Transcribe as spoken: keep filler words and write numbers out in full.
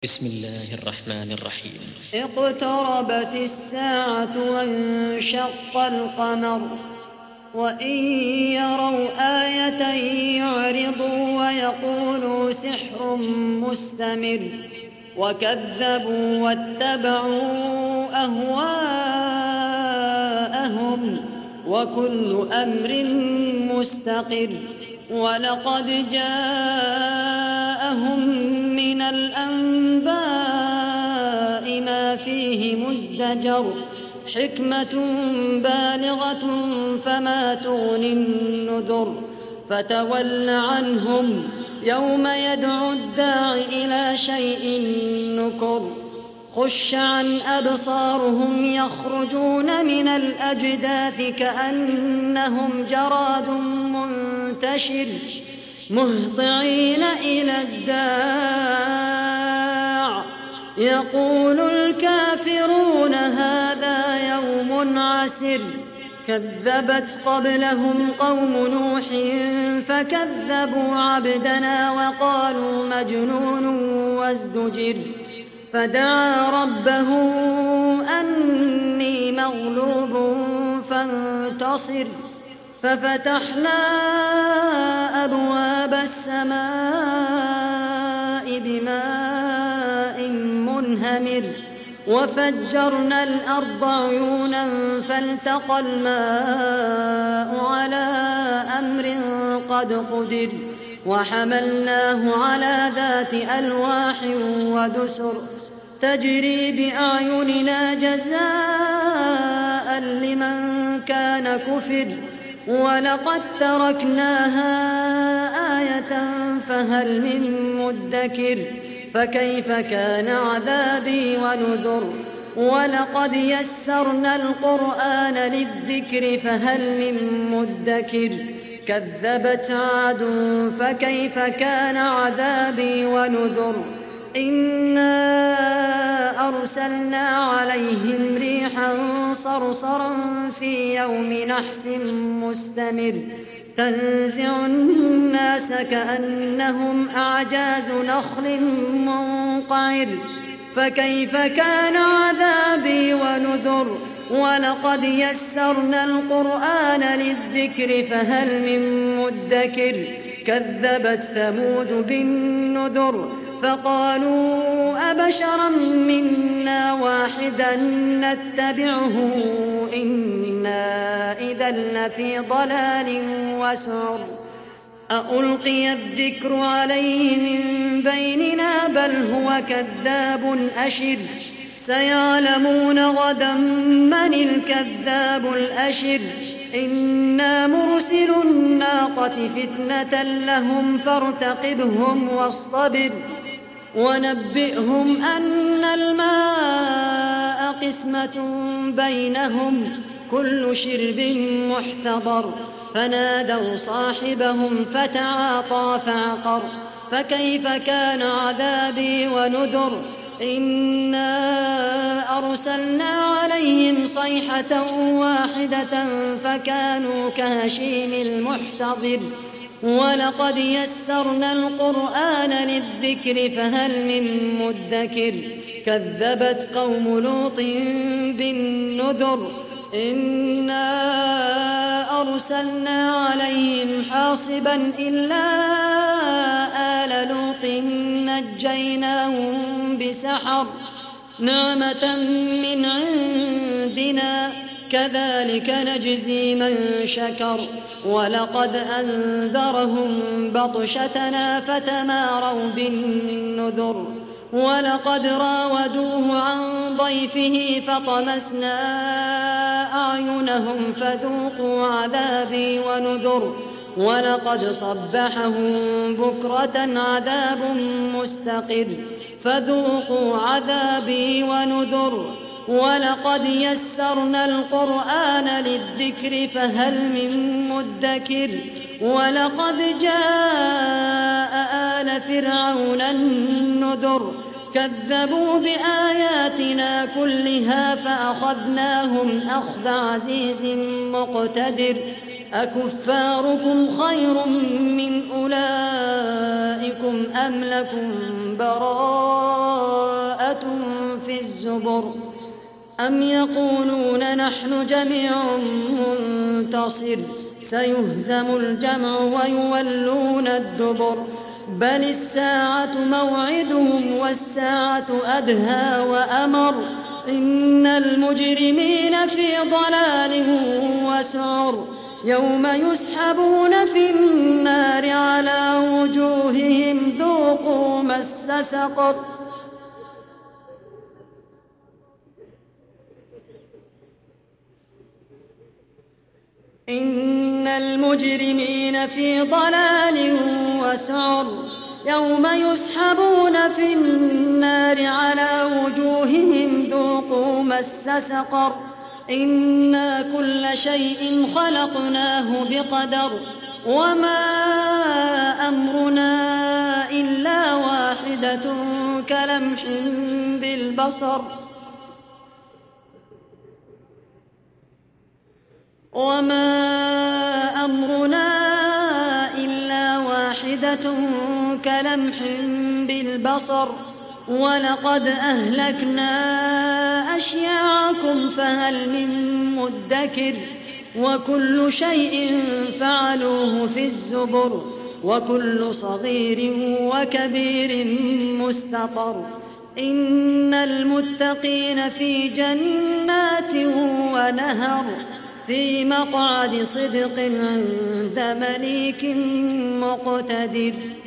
بسم الله الرحمن الرحيم. اقتربت الساعة وانشق القمر وإن يروا آية يعرضوا ويقولوا سحر مستمر وكذبوا واتبعوا أهواءهم وكل أمر مستقر. ولقد جاءهم من الأنباء ما فيه مزدجر حكمة بالغة فما تغني النذر. فتول عنهم يوم يدعو الداع إلى شيء نكر. خش عن أبصارهم يخرجون من الأجداث كأنهم جراد منتشر مهطعين إلى الداع يقول الكافرون هذا يوم عسر. كذبت قبلهم قوم نوح فكذبوا عبدنا وقالوا مجنون وازدجر. فدعا ربه أني مغلوب فانتصر. ففتحنا أبواب السماء بماء منهمر وفجرنا الأرض عيونا فالتقى الماء على أمر قد قدر. وحملناه على ذات ألواح ودسر تجري بأعيننا جزاء لمن كان كفر. ولقد تركناها آية فهل من مدكر. فكيف كان عذابي ونذر. ولقد يسرنا القرآن للذكر فهل من مدكر. كذبت عاد فكيف كان عذابي ونذر. إنا أرسلنا عليهم ريحا صرصرا في يوم نحس مستمر تنزع الناس كأنهم أعجاز نخل منقعر. فكيف كان عذابي ونذر. ولقد يسرنا القرآن للذكر فهل من مدكر. كذبت ثمود بالنذر فقالوا أبشرا منا واحدا نتبعه إنا إذا لفي ضلال وسعر. أألقي الذكر عليه من بيننا بل هو كذاب أشر. سيعلمون غدا من الكذاب الأشر. إنا مرسل الناقة فتنة لهم فارتقبهم واصطبر. ونبئهم أن الماء قسمة بينهم كل شرب محتضر. فنادوا صاحبهم فتعاطى فعقر. فكيف كان عذابي ونذر. إنا أرسلنا عليهم صيحة واحدة فكانوا كهشيم المحتضر. ولقد يسرنا القرآن للذكر فهل من مدكر. كذبت قوم لوط بالنذر. إنا أرسلنا عليهم حاصبا إلا آل لوط نجيناهم بسحر نعمة من عندنا كذلك نجزي من شكر. ولقد أنذرهم بطشتنا فتماروا بالنذر. ولقد راودوه عن ضيفه فطمسنا أعينهم فذوقوا عذابي ونذر. ولقد صبحهم بكرة عذاب مستقر فذوقوا عذابي ونذر. ولقد يسرنا القرآن للذكر فهل من مدكر. ولقد جاء آل فرعون النذر. كذبوا بآياتنا كلها فأخذناهم أخذ عزيز مقتدر. أكفاركم خير من أولئكم أم لكم براءة آيات في الزبر أم يقولون نحن جميع منتصر سيهزم الجمع ويولون الدبر بل الساعة موعدهم والساعة أدهى وأمر إن المجرمين في ضلال وسعر يوم يسحبون في النار على وجوههم ذوقوا مس سقر إن المجرمين في ضلال وسعر يوم يسحبون في النار على وجوههم ذوقوا مس سقر إنا كل شيء خلقناه بقدر وما أمرنا إلا واحدة كلمح بالبصر وما أمرنا إلا واحدة كلمح بالبصر ولقد أهلكنا أشياعكم فهل من مدكر وكل شيء فعلوه في الزبر وكل صغير وكبير مستطر إن المتقين في جنات ونهر في مقعد صدق عند مليك مقتدر.